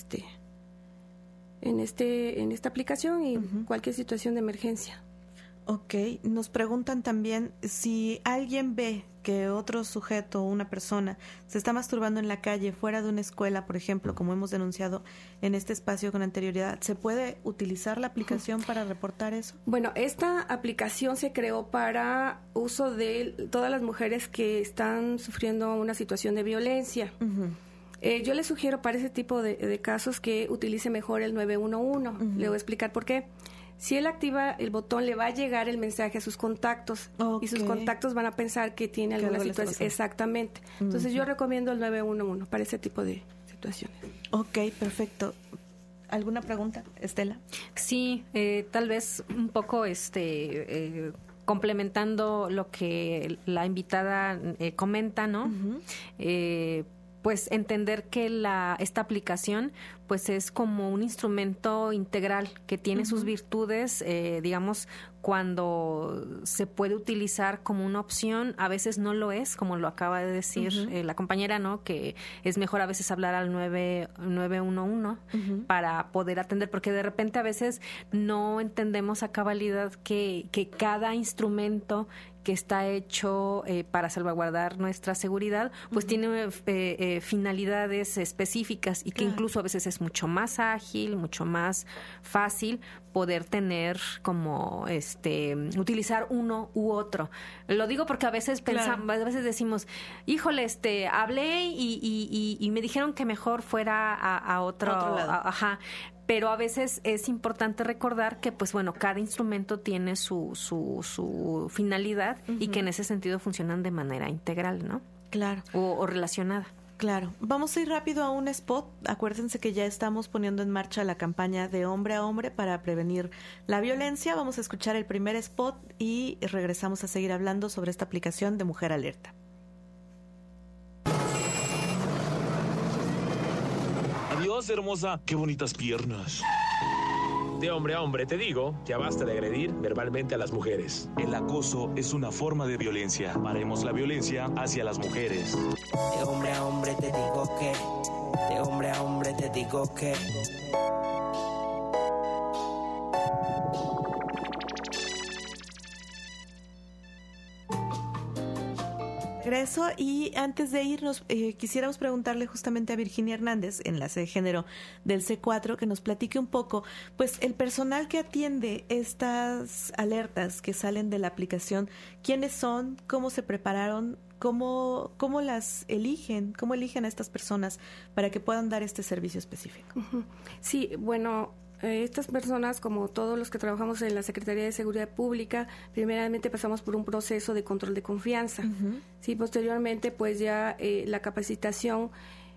esta aplicación y cualquier situación de emergencia. Ok, nos preguntan también si alguien ve que otro sujeto o una persona se está masturbando en la calle, fuera de una escuela, por ejemplo, como hemos denunciado en este espacio con anterioridad, ¿se puede utilizar la aplicación para reportar eso? Bueno, esta aplicación se creó para uso de todas las mujeres que están sufriendo una situación de violencia. Yo le sugiero para ese tipo de casos que utilice mejor el 911. Le voy a explicar por qué. Si él activa el botón, le va a llegar el mensaje a sus contactos y sus contactos van a pensar que tiene alguna situación. Exactamente. Entonces yo recomiendo el 911 para ese tipo de situaciones. Ok, perfecto. ¿Alguna pregunta, Estela? Sí, tal vez un poco complementando lo que la invitada comenta, ¿no? Pues entender que esta aplicación pues es como un instrumento integral que tiene sus virtudes, digamos, cuando se puede utilizar como una opción, a veces no lo es, como lo acaba de decir la compañera, ¿no? Que es mejor a veces hablar al 911 para poder atender, porque de repente a veces no entendemos a cabalidad que cada instrumento que está hecho para salvaguardar nuestra seguridad, pues tiene finalidades específicas y que incluso a veces es mucho más ágil, mucho más fácil poder tener como utilizar uno u otro. Lo digo porque a veces pensamos, a veces decimos, híjole, hablé y me dijeron que mejor fuera a otro lado. Ajá. Pero a veces es importante recordar que, pues bueno, cada instrumento tiene su finalidad y que en ese sentido funcionan de manera integral, ¿no? Claro. O relacionada. Claro. Vamos a ir rápido a un spot. Acuérdense que ya estamos poniendo en marcha la campaña de Hombre a Hombre para prevenir la violencia. Vamos a escuchar el primer spot y regresamos a seguir hablando sobre esta aplicación de Mujer Alerta. Adiós, hermosa. Qué bonitas piernas. De hombre a hombre te digo que ya basta de agredir verbalmente a las mujeres. El acoso es una forma de violencia. Paremos la violencia hacia las mujeres. De hombre a hombre te digo que. De hombre a hombre te digo que. Regreso, y antes de irnos quisiéramos preguntarle justamente a Virginia Hernández, enlace de género del C4, que nos platique un poco, pues el personal que atiende estas alertas que salen de la aplicación, quiénes son, cómo se prepararon, cómo las eligen, cómo eligen a estas personas para que puedan dar este servicio específico. Sí, bueno, estas personas, como todos los que trabajamos en la Secretaría de Seguridad Pública, primeramente pasamos por un proceso de control de confianza. Sí, posteriormente, pues ya la capacitación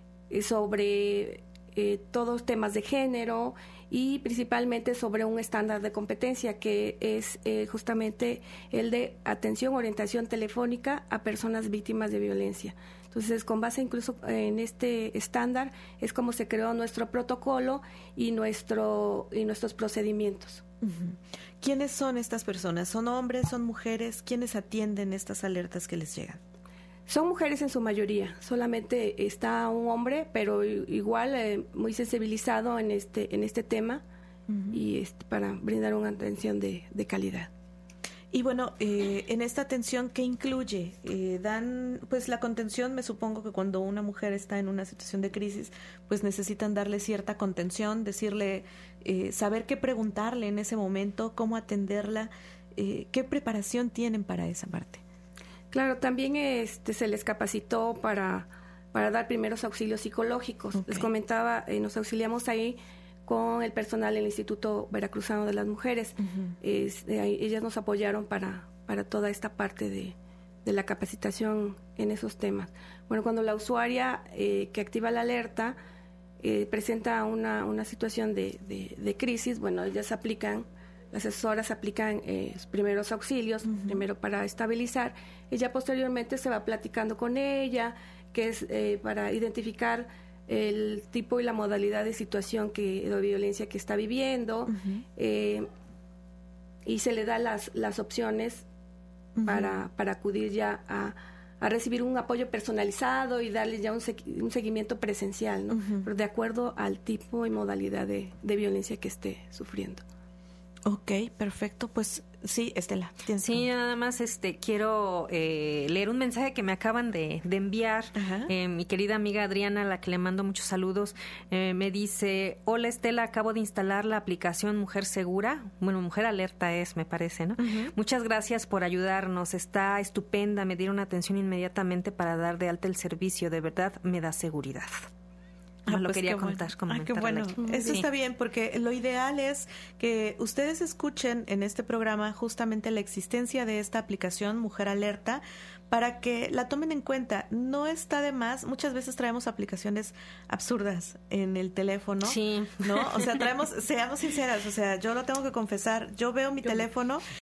sobre todos temas de género y principalmente sobre un estándar de competencia que es justamente el de atención, orientación telefónica a personas víctimas de violencia. Entonces, con base incluso en este estándar, es como se creó nuestro protocolo y nuestros procedimientos. ¿Quiénes son estas personas? ¿Son hombres, son mujeres? ¿Quiénes atienden estas alertas que les llegan? Son mujeres en su mayoría. Solamente está un hombre, pero igual muy sensibilizado en este tema y para brindar una atención de calidad. Y bueno, en esta atención, ¿qué incluye? Dan, pues la contención, me supongo que cuando una mujer está en una situación de crisis, pues necesitan darle cierta contención, decirle, saber qué preguntarle en ese momento, cómo atenderla, qué preparación tienen para esa parte. Claro, también se les capacitó para dar primeros auxilios psicológicos. Okay. Les comentaba, nos auxiliamos ahí con el personal del Instituto Veracruzano de las Mujeres. Ellas nos apoyaron para toda esta parte de la capacitación en esos temas. Bueno, cuando la usuaria que activa la alerta presenta una situación de crisis, bueno, ellas aplican, las asesoras aplican primeros auxilios, primero para estabilizar, y ya posteriormente se va platicando con ella, que es para identificar el tipo y la modalidad de situación de violencia que está viviendo, y se le da las opciones para acudir ya a recibir un apoyo personalizado y darle ya un seguimiento presencial, ¿no? Pero de acuerdo al tipo y modalidad de violencia que esté sufriendo. Ok, perfecto. Pues sí, Estela. Sí, nada más quiero leer un mensaje que me acaban de enviar. Mi querida amiga Adriana, a la que le mando muchos saludos, me dice: hola Estela, acabo de instalar la aplicación Mujer Segura. Bueno, Mujer Alerta me parece, ¿no? Muchas gracias por ayudarnos. Está estupenda. Me dieron atención inmediatamente para dar de alta el servicio. De verdad, me da seguridad. lo quería comentar. Qué bueno. Eso está bien, porque lo ideal es que ustedes escuchen en este programa justamente la existencia de esta aplicación Mujer Alerta, para que la tomen en cuenta. No está de más. Muchas veces traemos aplicaciones absurdas en el teléfono. Sí. ¿No? O sea, seamos sinceras, o sea, yo lo tengo que confesar, yo veo mi teléfono